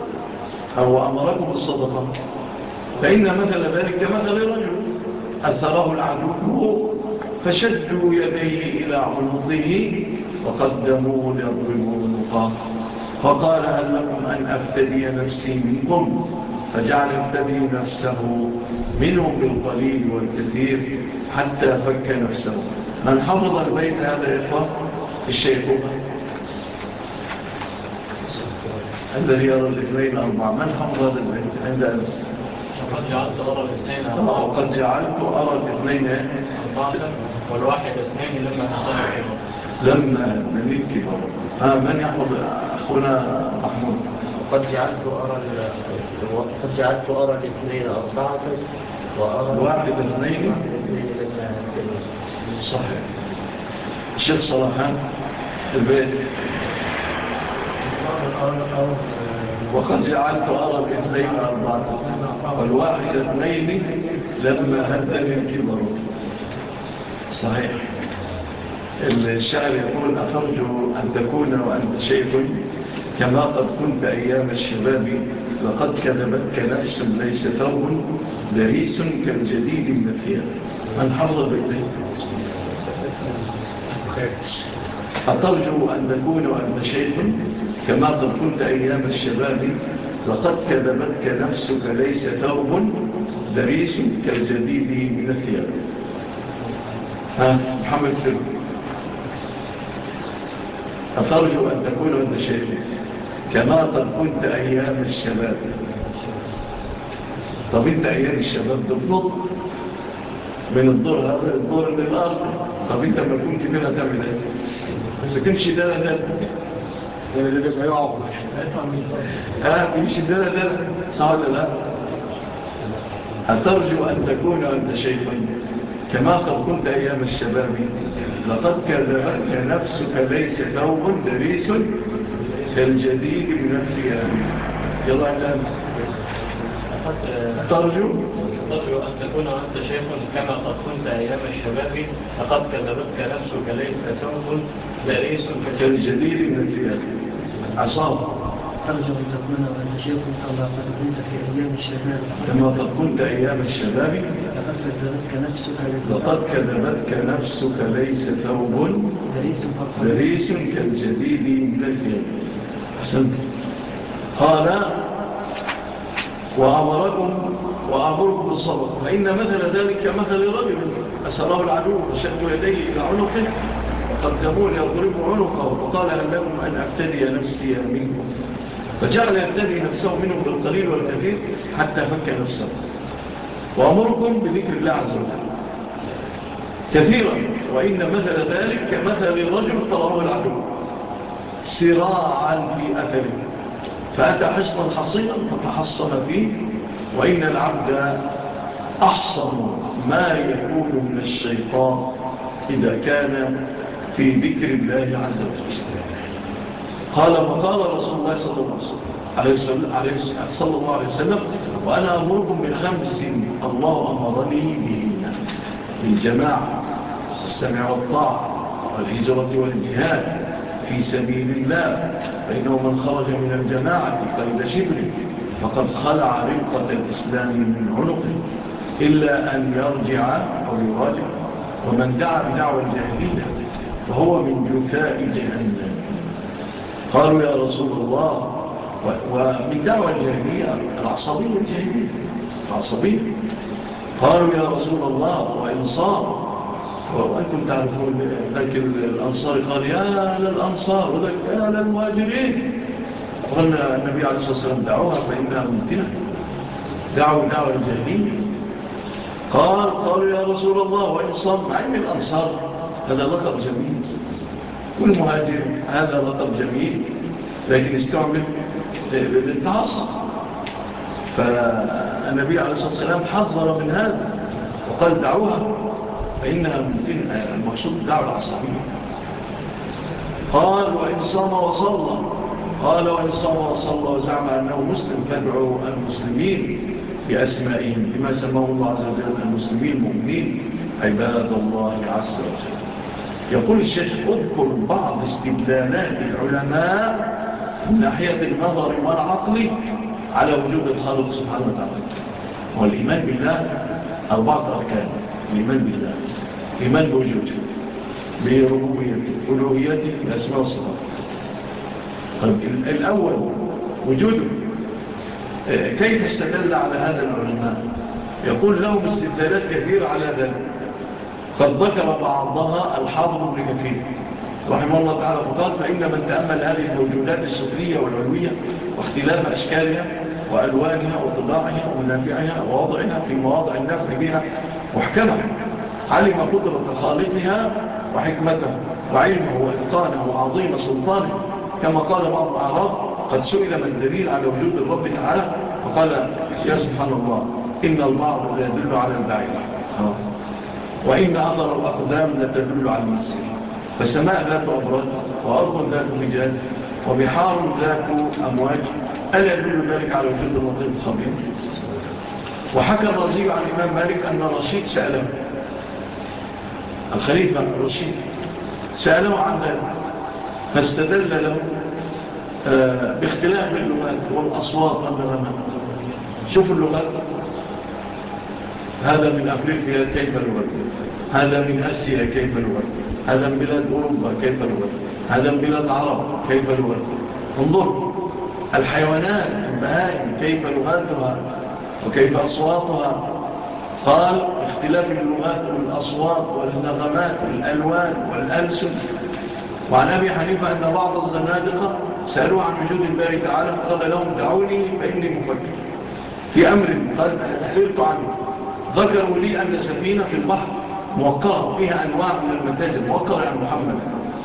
أو أمركم بالصدقة فإن مثل ذلك كمثل رجل أثره العدو فشدوا يديه إلى عنقه وقدموه ليضربوا عنقه. الفقهاء، فقال هل لكم أن أفتدي نفسي منكم؟ فجعل يفتدي نفسه منهم بالقليل والكثير حتى فك نفسه. من حفظ البيت هذا يقف الشيخوخة الذي يرى الاثنين أربعة. من حفظ هذا البيت عند أنس؟ وقد جعلت أرى الاثنين أربعة وقد جعلت أرى الاثنين أربعة والواحد اثنين لما هدنا الكبر لما من الكبر. آه من يحفظ أخونا محمود؟ وقد جعلت أرى وقد جعلت أرى الاثنين أربعة وأرى الواحد اثنين لما هدنا. صحيح. الشيخ صلاحان البيت وقد جعلت أرى الاثنين أربعة والواحد اثنين لما هدني الكبر. صحيح. الشاعر يقول أترجو أن تكون وأنت شيخ كما قد كنت أيام الشباب لقد كذبتك نفس ليس ثوب دريس كالجديد من الثياب. من حفظ البيتين؟ أترجو أن تكون وأنت شيخ كما قد كنت أيام الشباب لقد كذبتك نفسك ليس ثوب دريس كالجديد من الثياب. ها محمد سلم. أترجو أن تكون وأنت شيخ كما قد كنت أيام الشباب. طب أنت أيام الشباب تطلق من الدور هذا الدور للأرض. طب أنت ما كنت منها تعمل ايه؟ تمشي ده ده يعني اللي لازم يقعب ها تمشي ده ده صح ولا لا؟ أترجو أن تكون وأنت شيخ كما قد كنت أيام الشباب لقد كذبتك نفسك ليس ثوب دريس كالجديد من الثياب. يلا عند أنت. ترجو ترجو أن تكون وأنت شيخ كما قد كنت أيام الشباب لقد كذبتك نفسك ليس ثوب دريس كالجديد من الثياب. عصام. ترجو أن تكون وأنت شيخ كما قد كنت في أيام الشباب كما قد كنت أيام الشباب لقد كذبتك نفسك لقد كذبتك نفسك ليس ثوب دريس كالجديد من الثياب. أحسنت. قال وأمركم وأمركم بالصبر فإن مثل ذلك مثل رجل أسره العدو وشد يديه إلى عنقه وقدموا ليضرب عنقه وقال هل لكم أن أفتدي نفسي منكم؟ فجعل يفتدي نفسه منهم بالقليل والكثير حتى فك نفسه. وأمركم بذكر الله عز وجل كثيرا وإن مثل ذلك كمثل رجل طلعه العدو سراعا في أثره فأتى حصنا حصينا فتحصن فيه. وإن العبد أحصن ما يكون من الشيطان إذا كان في ذكر الله عز وجل. قال وقال رسول الله صلى الله عليه وسلم وأنا أمركم بخمس الله أمرني بهن الجماعة والسمع والطاعة والهجرة والجهاد في سبيل الله فإنه من خرج من الجماعة قيد شبر فقد خلع رقة الإسلام من عنقه إلا أن يرجع أو يراجع ومن دعا بدعوى الجاهلية فهو من جثاء جهنم. قالوا يا رسول الله ومن دعوى الجاهلية العصبية الجاهلية العصبية. قالوا يا رسول الله وإن صار وأنتم تعرفون ذلك الأنصار قال يا للأنصار وذلك يا للمهاجرين. قلنا النبي عليه الصلاة والسلام دعوها فإنها ممتنة دعوا دعوة الجاهلية. قال قالوا يا رسول الله وإن صار مع أن الأنصار هذا لقب جميل والمهاجر هذا لقب جميل لكن استعمل للتعصب. فالنبي عليه الصلاة والسلام حذر من هذا وقال دعوها فإنها ممكن المقصود الدعوة العصبية. قال وإن صام وصلى قال وإن صام وصلى وزعم أنه مسلم فادعوا المسلمين بأسمائهم بما سماه الله عز وجل المسلمين المؤمنين عباد الله عز وجل. يقول الشيخ اذكر بعض استدلالات العلماء من ناحية النظر والعقل على وجود الخالق سبحانه وتعالى. والإيمان بالله أربعة أركان. الإيمان بالله إيمان بوجوده بربوبيته ألوهيته بأسماء وصفاته طيب الأول وجوده كيف استدل على هذا العلماء؟ يقول لهم استدلالات كثيرة على ذلك، قد ذكر بعضها الحافظ ابن كثير رحمه الله تعالى فقال: فإن من تأمل هذه الموجودات السفلية والعلوية واختلاف أشكالها وألوانها وطباعها ومنافعها ووضعها في مواضع النفع بها محكمة، علم قدرة خالقها وحكمته وعلمه وإتقانه وعظيم سلطانه، كما قال بعض الأعراب: قد سئل من الدليل على وجود الرب تعالى فقال: يا سبحان الله، إن البعض لا يدل على البعيد، وإن أثر الأقدام لا تدل على المسير، فالسماء ذات أبراج وأرض ذات رجال وبحار ذات أمواج، ألا يدل ذلك على وجود اللطيف الخبير؟ وحكى الرازي عن الإمام مالك أن رشيد سأله، الخليفة الرشيد سأله عن ذلك فاستدل له باختلاف اللغات والأصوات والنغمات. شوف اللغات، هذا من أفريقيا كيف لغته، هذا من آسيا كيف لغته، هذا من بلاد أوروبا كيف لغته، هذا من بلاد عرب كيف لغته. انظر الحيوانات البهائم كيف لغاتها وكيف أصواتها. قال: اختلاف اللغات والأصوات والنغمات والألوان والألسن. وعن أبي حنيفة أن بعض الزنادقة سألوا عن وجود الباري تعالى فقال لهم: دعوني فإني مفكر في أمر قد أخبرت عنه. ذكروا لي أن سفينة في البحر موقرة فيها أنواع من المتاجر، موقرة عن محمد.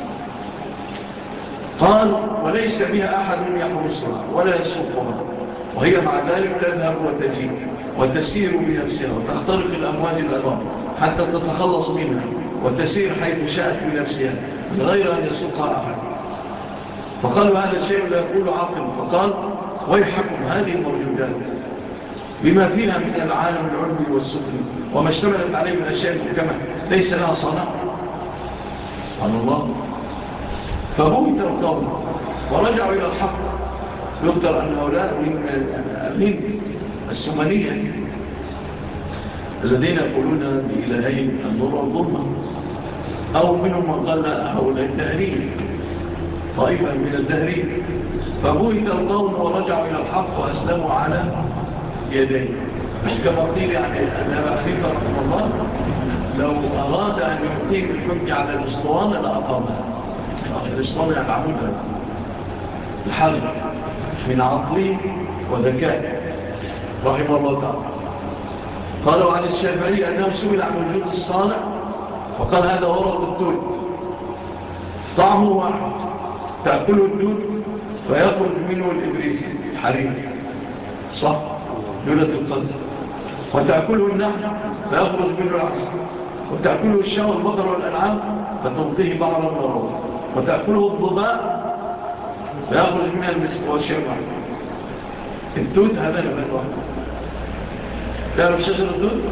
قال: وليس بها أحد يحرسها ولا يسوقها، وهي مع ذلك تذهب وتجيب وتسير بنفسها وتخترق الأمواج الأضام حتى تتخلص منها وتسير حيث شاءت بنفسها من غير أن يسوقها أحد. فقالوا: هذا الشيء لا يقول عاقل. فقال: ويحكم هذه الموجودات بما فيها من العالم العلوي والسفلي وما اشتملت عليه من أشياء محكمة ليس لها صنع. سبحان الله. فبهت القوم ورجعوا إلى الحق. يذكر أن هؤلاء من الهند السومانية الذين يقولون بإلهين النور والظلمة، أو منهم من قال هؤلاء الدهرين، طائفة من الدهرين. فبهت القوم ورجعوا إلى الحق وأسلموا على يديه. كما قيل يعني أن أبا حنيفة رحمه الله لو أراد أن يقيم الحج على الأسطوانة لأقامها. الأسطوانة يعني عمودها الحرب من عقله وذكاء رحمه الله تعالى. قالوا عن الشافعي أنه سئل عن وجود الصانع فقال: هذا ورق التوت طعمه واحد، تأكله الدود فيخرج منه الإبريس الحرير، صح؟ دولة القصر. وتأكله النحل فيخرج منه العسل، وتأكله الشاء والبقر والأنعام فتلقيه بعضا وروضا، وتأكله الضباء فيخرج منها المسك والشمع. التوت هذا نبات واحد. تعرف شجر التوت؟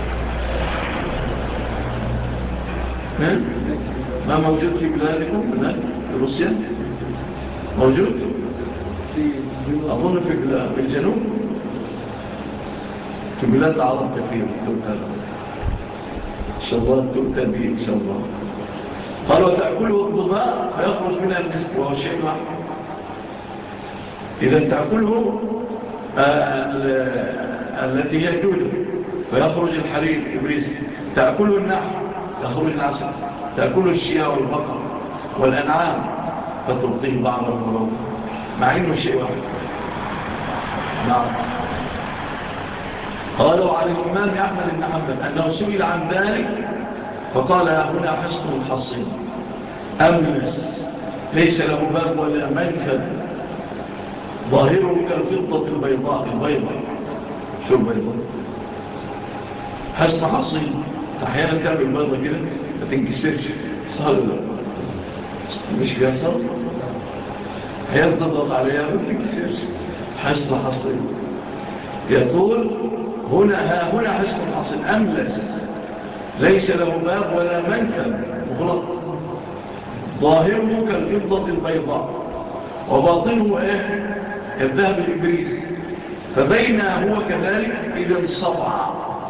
ما موجود في بلادكم هناك في روسيا؟ موجود؟ أظن في الجنوب، في بلاد العرب كثير التوت هذا. إن شاء الله التوت به إن شاء الله. قال: وتأكله الضباء فيخرج منها المسك وهو شيء واحد. إذا تأكله التي هي الدودة فيخرج الحرير إبريس، تأكله النحل يخرج العسل، تأكله الشياء والبقر والأنعام فتلقيه بعض المرض، مع إنه شيء واحد. نعم. قالوا عن الإمام أحمد بن حنبل أنه سئل عن ذلك فقال: هنا حصن حصين أملس ليس له باب ولا منفذ، ظاهره كالفضة البيضاء. البيضاء شو البيضاء؟ حصن حصين. أحيانا تعمل البيضة كده ما تنكسرش، صار مش بيحصل، أحيانا تضغط عليها ما تنكسرش. حصن حصين. يقول: هنا ها هنا حصن حصين أملس ليس له باب ولا منفذ، مغلق، ظاهره كالفضة البيضاء وباطنه ايه؟ كالذهب الإبريس. فبين هو كذلك إذا انصطع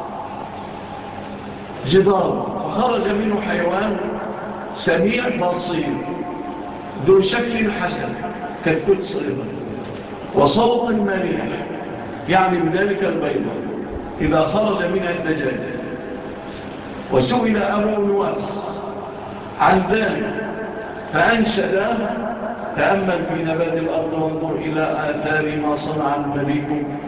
جدار فخرج منه حيوان سميع بصير ذو شكل حسن كالكل صغيرة وصوت مليح يعني بذلك البيضة إذا خرج من الدجاج. وسئل أبو نواس عن ذلك فأنشد تأمل في نبات الأرض وانظر إلى آثار ما صنع المليك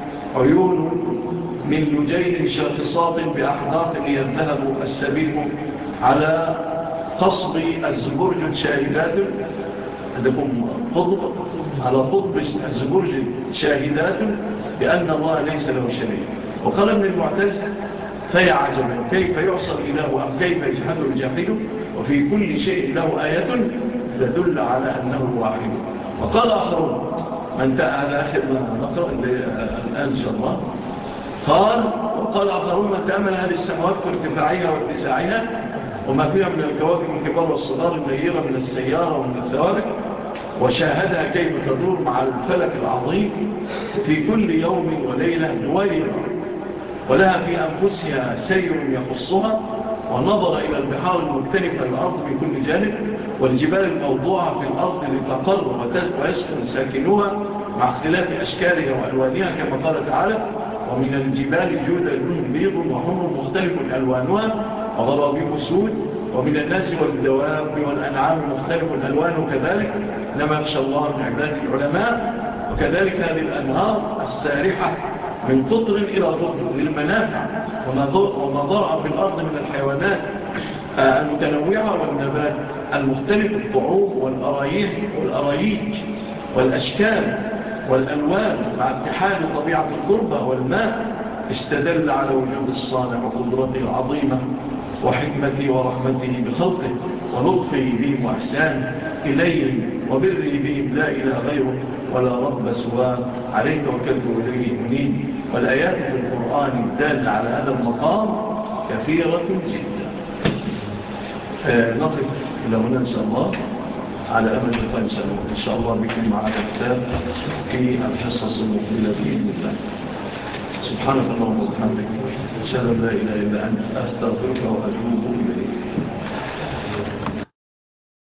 عيون من لجين شاخصات بأحداق يذهب السبيك على قصب الزبرج شاهدات عندكم قطب على قطب الزبرج شاهدات بأن الله ليس له شريك. وقال ابن المعتز فيا عجبا كيف يعصى الإله أم كيف يجحد الجاحد وفي كل شيء له آية تدل على أنه واحد. وقال آخرون من هذا آخر ما نقرأ الآن إن شاء الله. قال وقال آخرون من تأمل هذه السماوات في ارتفاعها واتساعها وما فيها من الكواكب الكبار والصغار النيرة من السيارة ومن الثوابت وشاهدها كيف تدور مع الفلك العظيم في كل يوم وليلة دويرة ولها في أنفسها سير يخصها ونظر إلى البحار المختلفة الأرض من كل جانب والجبال الموضوعة في الأرض لتقر ويسكن ساكنوها مع اختلاف أشكالها وألوانها كما قال تعالى ومن الجبال جودة بيض وحمر مختلف ألوانها وغرابيب سود ومن الناس والدواب والأنعام مختلف ألوانه كذلك لما يخشى الله من عباد العلماء. وكذلك هذه الأنهار السارحة من قطر إلى قطر للمنافع وما ضرع في الأرض من الحيوانات المتنوعة والنبات المختلف الطعوم والأرايج والأرايج والأشكال والألوان مع اتحاد طبيعة التربة والماء استدل على وجود الصانع وقدرته العظيمة وحكمته ورحمته بخلقه ولطفه بهم وإحسانه إليهم وبره بهم لا إله غيره ولا رب سواه عليه توكلت إليه منيب. والآيات في القرآن الدالة على هذا المقام كثيرة جدا. نقف إلى هنا إن شاء الله على أمل لقاء إن شاء الله بكم معنا كتاب في الحصص المقبلة بإذن الله. سبحانك اللهم وبحمدك أشهد أن لا إله إلا أنت أستغفرك وأتوب إليك.